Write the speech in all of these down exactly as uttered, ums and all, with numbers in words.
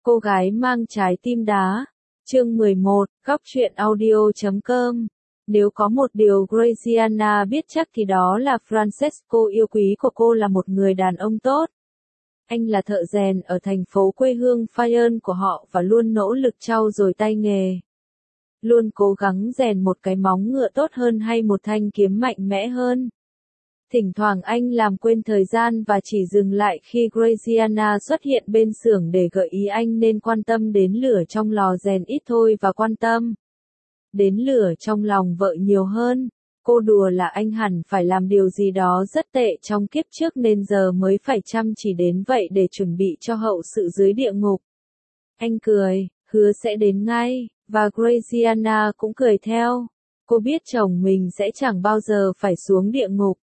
Cô gái mang trái tim đá. Chương mười một, góc truyện audio chấm com. Nếu có một điều Graziana biết chắc thì đó là Francesco yêu quý của cô là một người đàn ông tốt. Anh là thợ rèn ở thành phố quê hương Fayern của họ và luôn nỗ lực trau dồi tay nghề. Luôn cố gắng rèn một cái móng ngựa tốt hơn hay một thanh kiếm mạnh mẽ hơn. Thỉnh thoảng anh làm quên thời gian và chỉ dừng lại khi Graziana xuất hiện bên xưởng để gợi ý anh nên quan tâm đến lửa trong lò rèn ít thôi và quan tâm đến lửa trong lòng vợ nhiều hơn. Cô đùa là anh hẳn phải làm điều gì đó rất tệ trong kiếp trước nên giờ mới phải chăm chỉ đến vậy để chuẩn bị cho hậu sự dưới địa ngục. Anh cười, hứa sẽ đến ngay, và Graziana cũng cười theo. Cô biết chồng mình sẽ chẳng bao giờ phải xuống địa ngục.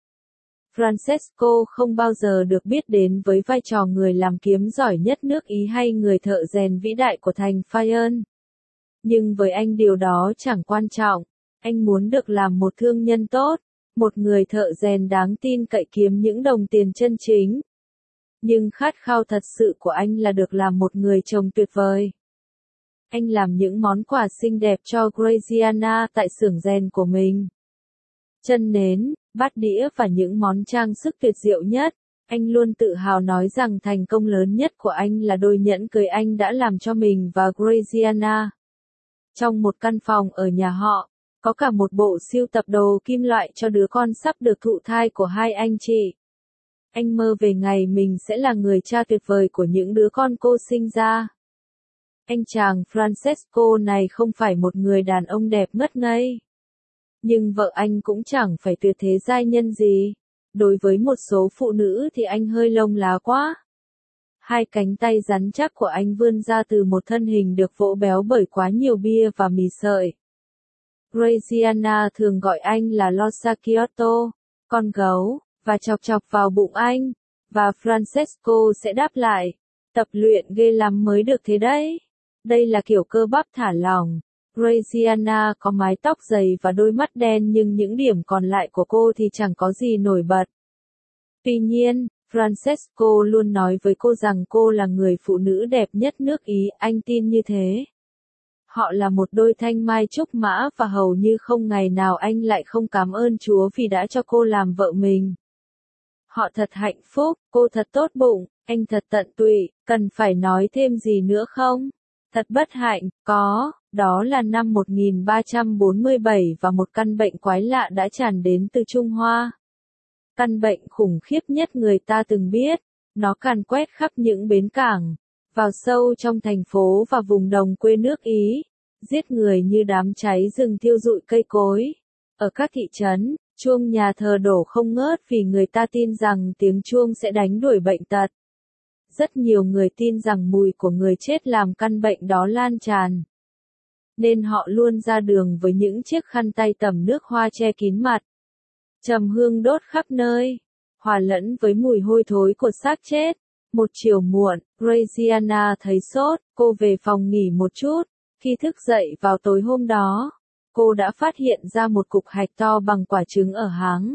Francesco không bao giờ được biết đến với vai trò người làm kiếm giỏi nhất nước Ý hay người thợ rèn vĩ đại của thành Fayern. Nhưng với anh điều đó chẳng quan trọng. Anh muốn được làm một thương nhân tốt, một người thợ rèn đáng tin cậy kiếm những đồng tiền chân chính. Nhưng khát khao thật sự của anh là được làm một người chồng tuyệt vời. Anh làm những món quà xinh đẹp cho Graziana tại xưởng rèn của mình. Chân nến, bát đĩa và những món trang sức tuyệt diệu nhất. Anh luôn tự hào nói rằng thành công lớn nhất của anh là đôi nhẫn cưới anh đã làm cho mình và Graziana. Trong một căn phòng ở nhà họ, có cả một bộ sưu tập đồ kim loại cho đứa con sắp được thụ thai của hai anh chị. Anh mơ về ngày mình sẽ là người cha tuyệt vời của những đứa con cô sinh ra. Anh chàng Francesco này không phải một người đàn ông đẹp ngất ngây. Nhưng vợ anh cũng chẳng phải tuyệt thế giai nhân gì. Đối với một số phụ nữ thì anh hơi lông lá quá. Hai cánh tay rắn chắc của anh vươn ra từ một thân hình được vỗ béo bởi quá nhiều bia và mì sợi. Graziana thường gọi anh là Lo Sacchiotto, con gấu, và chọc chọc vào bụng anh. Và Francesco sẽ đáp lại, tập luyện ghê lắm mới được thế đấy. Đây là kiểu cơ bắp thả lỏng. Graziana có mái tóc dày và đôi mắt đen nhưng những điểm còn lại của cô thì chẳng có gì nổi bật. Tuy nhiên, Francesco luôn nói với cô rằng cô là người phụ nữ đẹp nhất nước Ý, anh tin như thế. Họ là một đôi thanh mai trúc mã và hầu như không ngày nào anh lại không cảm ơn Chúa vì đã cho cô làm vợ mình. Họ thật hạnh phúc, cô thật tốt bụng, anh thật tận tụy, cần phải nói thêm gì nữa không? Thật bất hạnh, có, đó là năm một nghìn ba trăm bốn mươi bảy và một căn bệnh quái lạ đã tràn đến từ Trung Hoa. Căn bệnh khủng khiếp nhất người ta từng biết, nó càn quét khắp những bến cảng, vào sâu trong thành phố và vùng đồng quê nước Ý, giết người như đám cháy rừng thiêu rụi cây cối. Ở các thị trấn, chuông nhà thờ đổ không ngớt vì người ta tin rằng tiếng chuông sẽ đánh đuổi bệnh tật. Rất nhiều người tin rằng mùi của người chết làm căn bệnh đó lan tràn. Nên họ luôn ra đường với những chiếc khăn tay tẩm nước hoa che kín mặt. Trầm hương đốt khắp nơi, hòa lẫn với mùi hôi thối của xác chết. Một chiều muộn, Graziana thấy sốt, cô về phòng nghỉ một chút. Khi thức dậy vào tối hôm đó, cô đã phát hiện ra một cục hạch to bằng quả trứng ở háng.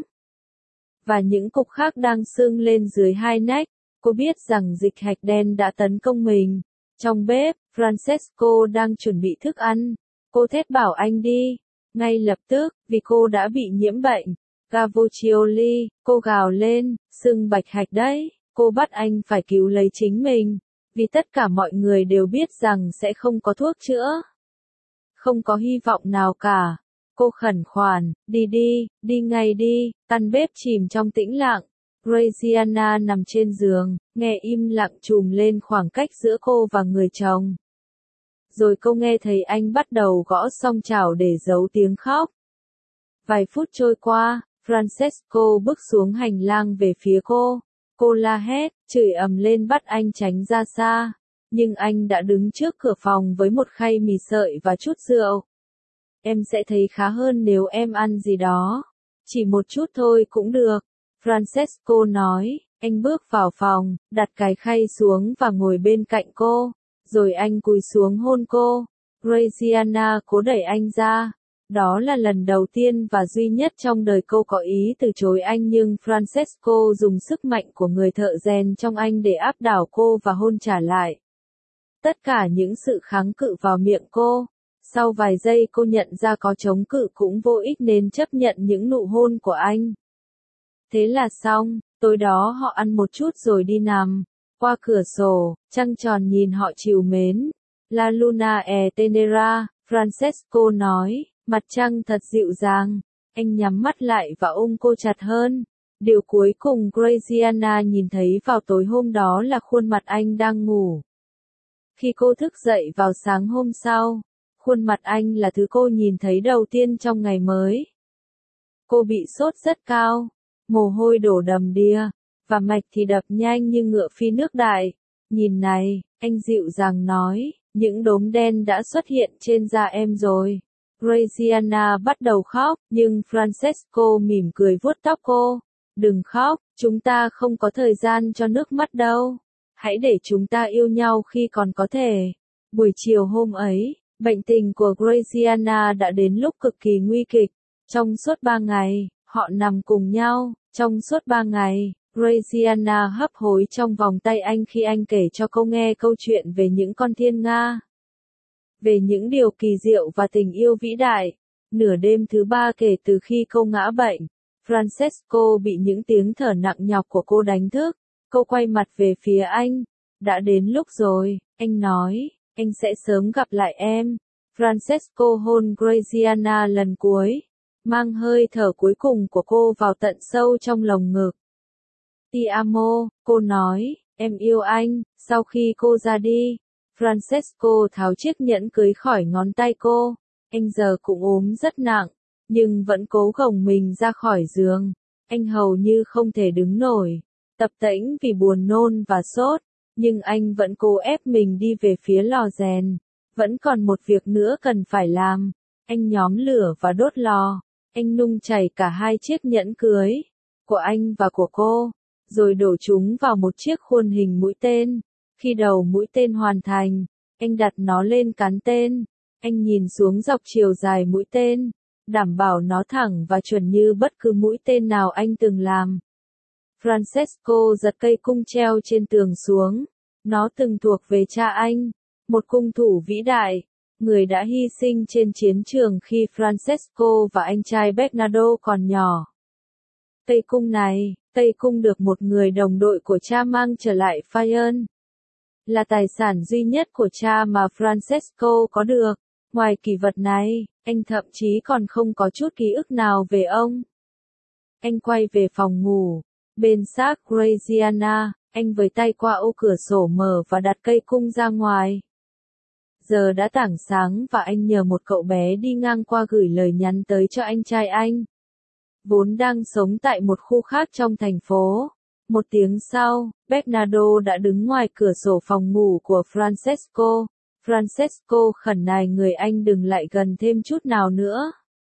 Và những cục khác đang sưng lên dưới hai nách. Cô biết rằng dịch hạch đen đã tấn công mình. Trong bếp, Francesco đang chuẩn bị thức ăn. Cô thét bảo anh đi. Ngay lập tức, vì cô đã bị nhiễm bệnh. Gavoccioli, cô gào lên, sưng bạch hạch đấy. Cô bắt anh phải cứu lấy chính mình. Vì tất cả mọi người đều biết rằng sẽ không có thuốc chữa. Không có hy vọng nào cả. Cô khẩn khoản, đi đi, đi ngay đi. Căn bếp chìm trong tĩnh lặng. Graziana nằm trên giường, nghe im lặng trùm lên khoảng cách giữa cô và người chồng. Rồi cô nghe thấy anh bắt đầu gõ song chảo để giấu tiếng khóc. Vài phút trôi qua, Francesco bước xuống hành lang về phía cô. Cô la hét, chửi ầm lên bắt anh tránh ra xa. Nhưng anh đã đứng trước cửa phòng với một khay mì sợi và chút rượu. Em sẽ thấy khá hơn nếu em ăn gì đó. Chỉ một chút thôi cũng được. Francesco nói, anh bước vào phòng, đặt cái khay xuống và ngồi bên cạnh cô, rồi anh cúi xuống hôn cô. Graziana cố đẩy anh ra. Đó là lần đầu tiên và duy nhất trong đời cô có ý từ chối anh nhưng Francesco dùng sức mạnh của người thợ rèn trong anh để áp đảo cô và hôn trả lại. tất cả những sự kháng cự vào miệng cô. Sau vài giây cô nhận ra có chống cự cũng vô ích nên chấp nhận những nụ hôn của anh. Thế là xong, tối đó họ ăn một chút rồi đi nằm. Qua cửa sổ, trăng tròn nhìn họ trìu mến. La luna è tenera, Francesco nói, mặt trăng thật dịu dàng. Anh nhắm mắt lại và ôm cô chặt hơn. Điều cuối cùng Graziana nhìn thấy vào tối hôm đó là khuôn mặt anh đang ngủ. Khi cô thức dậy vào sáng hôm sau, khuôn mặt anh là thứ cô nhìn thấy đầu tiên trong ngày mới. Cô bị sốt rất cao, mồ hôi đổ đầm đìa, và mạch thì đập nhanh như ngựa phi nước đại. Nhìn này, anh dịu dàng nói, những đốm đen đã xuất hiện trên da em rồi. Graziana bắt đầu khóc, nhưng Francesco mỉm cười vuốt tóc cô. Đừng khóc, chúng ta không có thời gian cho nước mắt đâu. Hãy để chúng ta yêu nhau khi còn có thể. Buổi chiều hôm ấy, bệnh tình của Graziana đã đến lúc cực kỳ nguy kịch. Trong suốt ba ngày, họ nằm cùng nhau. Trong suốt ba ngày, Graziana hấp hối trong vòng tay anh khi anh kể cho cô nghe câu chuyện về những con thiên nga. Về những điều kỳ diệu và tình yêu vĩ đại. Nửa đêm thứ ba kể từ khi cô ngã bệnh, Francesco bị những tiếng thở nặng nhọc của cô đánh thức. Cô quay mặt về phía anh. Đã đến lúc rồi, anh nói, anh sẽ sớm gặp lại em. Francesco hôn Graziana lần cuối, mang hơi thở cuối cùng của cô vào tận sâu trong lồng ngực. Ti amo, cô nói, em yêu anh. Sau khi cô ra đi, Francesco tháo chiếc nhẫn cưới khỏi ngón tay cô. Anh giờ cũng ốm rất nặng, nhưng vẫn cố gồng mình ra khỏi giường. Anh hầu như không thể đứng nổi, tập tễnh vì buồn nôn và sốt, nhưng anh vẫn cố ép mình đi về phía lò rèn. Vẫn còn một việc nữa cần phải làm. Anh nhóm lửa và đốt lò. Anh nung chảy cả hai chiếc nhẫn cưới, của anh và của cô, rồi đổ chúng vào một chiếc khuôn hình mũi tên. Khi đầu mũi tên hoàn thành, anh đặt nó lên cán tên. Anh nhìn xuống dọc chiều dài mũi tên, đảm bảo nó thẳng và chuẩn như bất cứ mũi tên nào anh từng làm. Francesco giật cây cung treo trên tường xuống. Nó từng thuộc về cha anh, một cung thủ vĩ đại, người đã hy sinh trên chiến trường khi Francesco và anh trai Bernardo còn nhỏ. Cây cung này, cây cung được một người đồng đội của cha mang trở lại Fayenne, là tài sản duy nhất của cha mà Francesco có được. Ngoài kỷ vật này, anh thậm chí còn không có chút ký ức nào về ông. Anh quay về phòng ngủ, bên xác Graziana, anh với tay qua ô cửa sổ mở và đặt cây cung ra ngoài. Giờ đã tảng sáng và anh nhờ một cậu bé đi ngang qua gửi lời nhắn tới cho anh trai anh, vốn đang sống tại một khu khác trong thành phố. Một tiếng sau, Bernardo đã đứng ngoài cửa sổ phòng ngủ của Francesco. Francesco khẩn nài người anh đừng lại gần thêm chút nào nữa,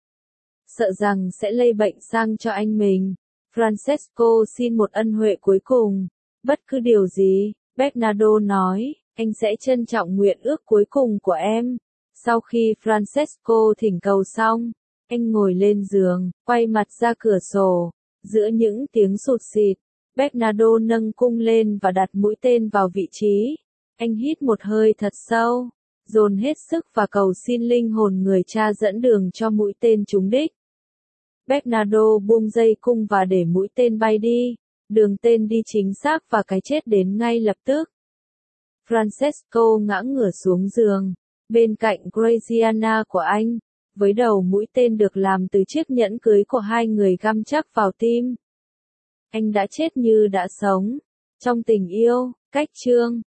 sợ rằng sẽ lây bệnh sang cho anh mình. Francesco xin một ân huệ cuối cùng. Bất cứ điều gì, Bernardo nói, anh sẽ trân trọng nguyện ước cuối cùng của em. Sau khi Francesco thỉnh cầu xong, anh ngồi lên giường, quay mặt ra cửa sổ. Giữa những tiếng sụt sịt, Bernardo nâng cung lên và đặt mũi tên vào vị trí. Anh hít một hơi thật sâu, dồn hết sức và cầu xin linh hồn người cha dẫn đường cho mũi tên trúng đích. Bernardo buông dây cung và để mũi tên bay đi. Đường tên đi chính xác và cái chết đến ngay lập tức. Francesco ngã ngửa xuống giường, bên cạnh Graziana của anh, với đầu mũi tên được làm từ chiếc nhẫn cưới của hai người găm chắc vào tim. Anh đã chết như đã sống. Trong tình yêu, cách chương